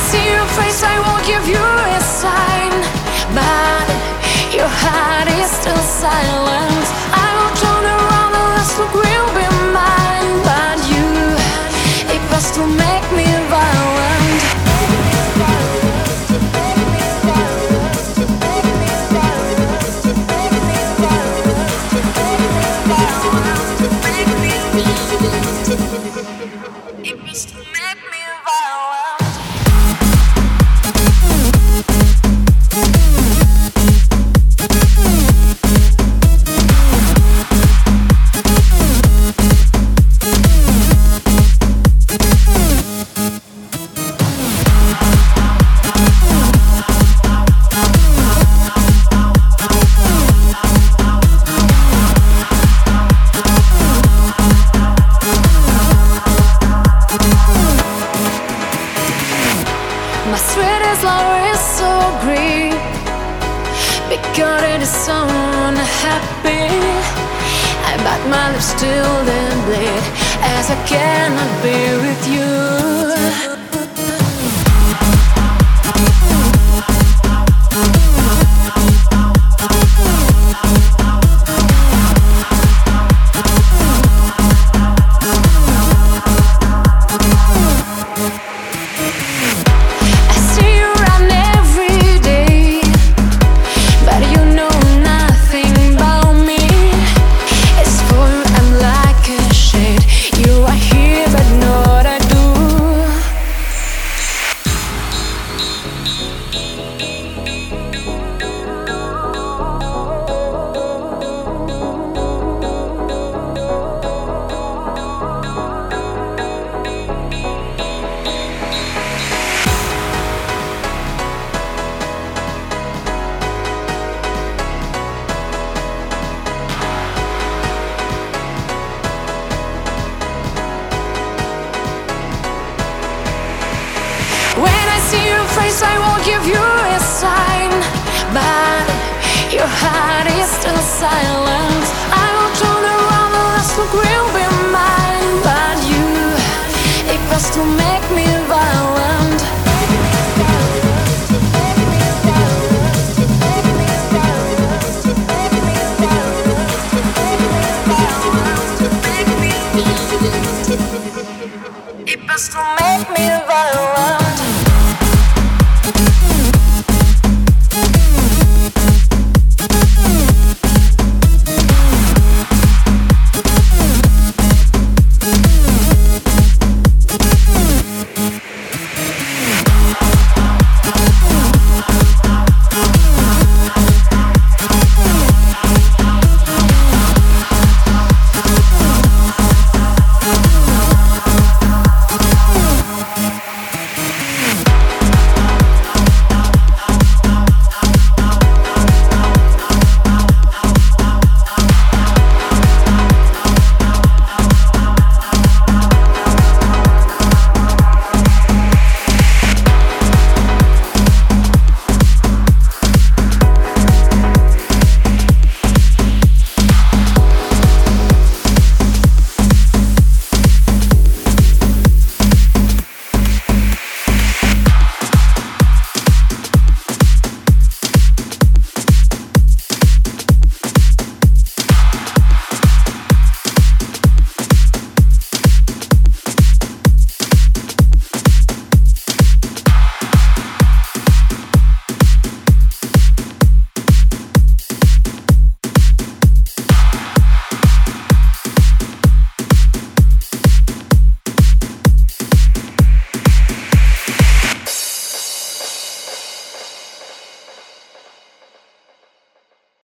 see your face, I will give you a sign, but your heart is still silent. I will turn around, the last look will be mine, but you, it was to make me violent. It was to make me violent. My sweetest love is so great because it is so unhappy. I bite my lips till they bleed as I cannot be with you. When I see your face, I will give you a sign, but your heart is still silent. I will turn around, the last look will be mine, but you, it was to make me violent.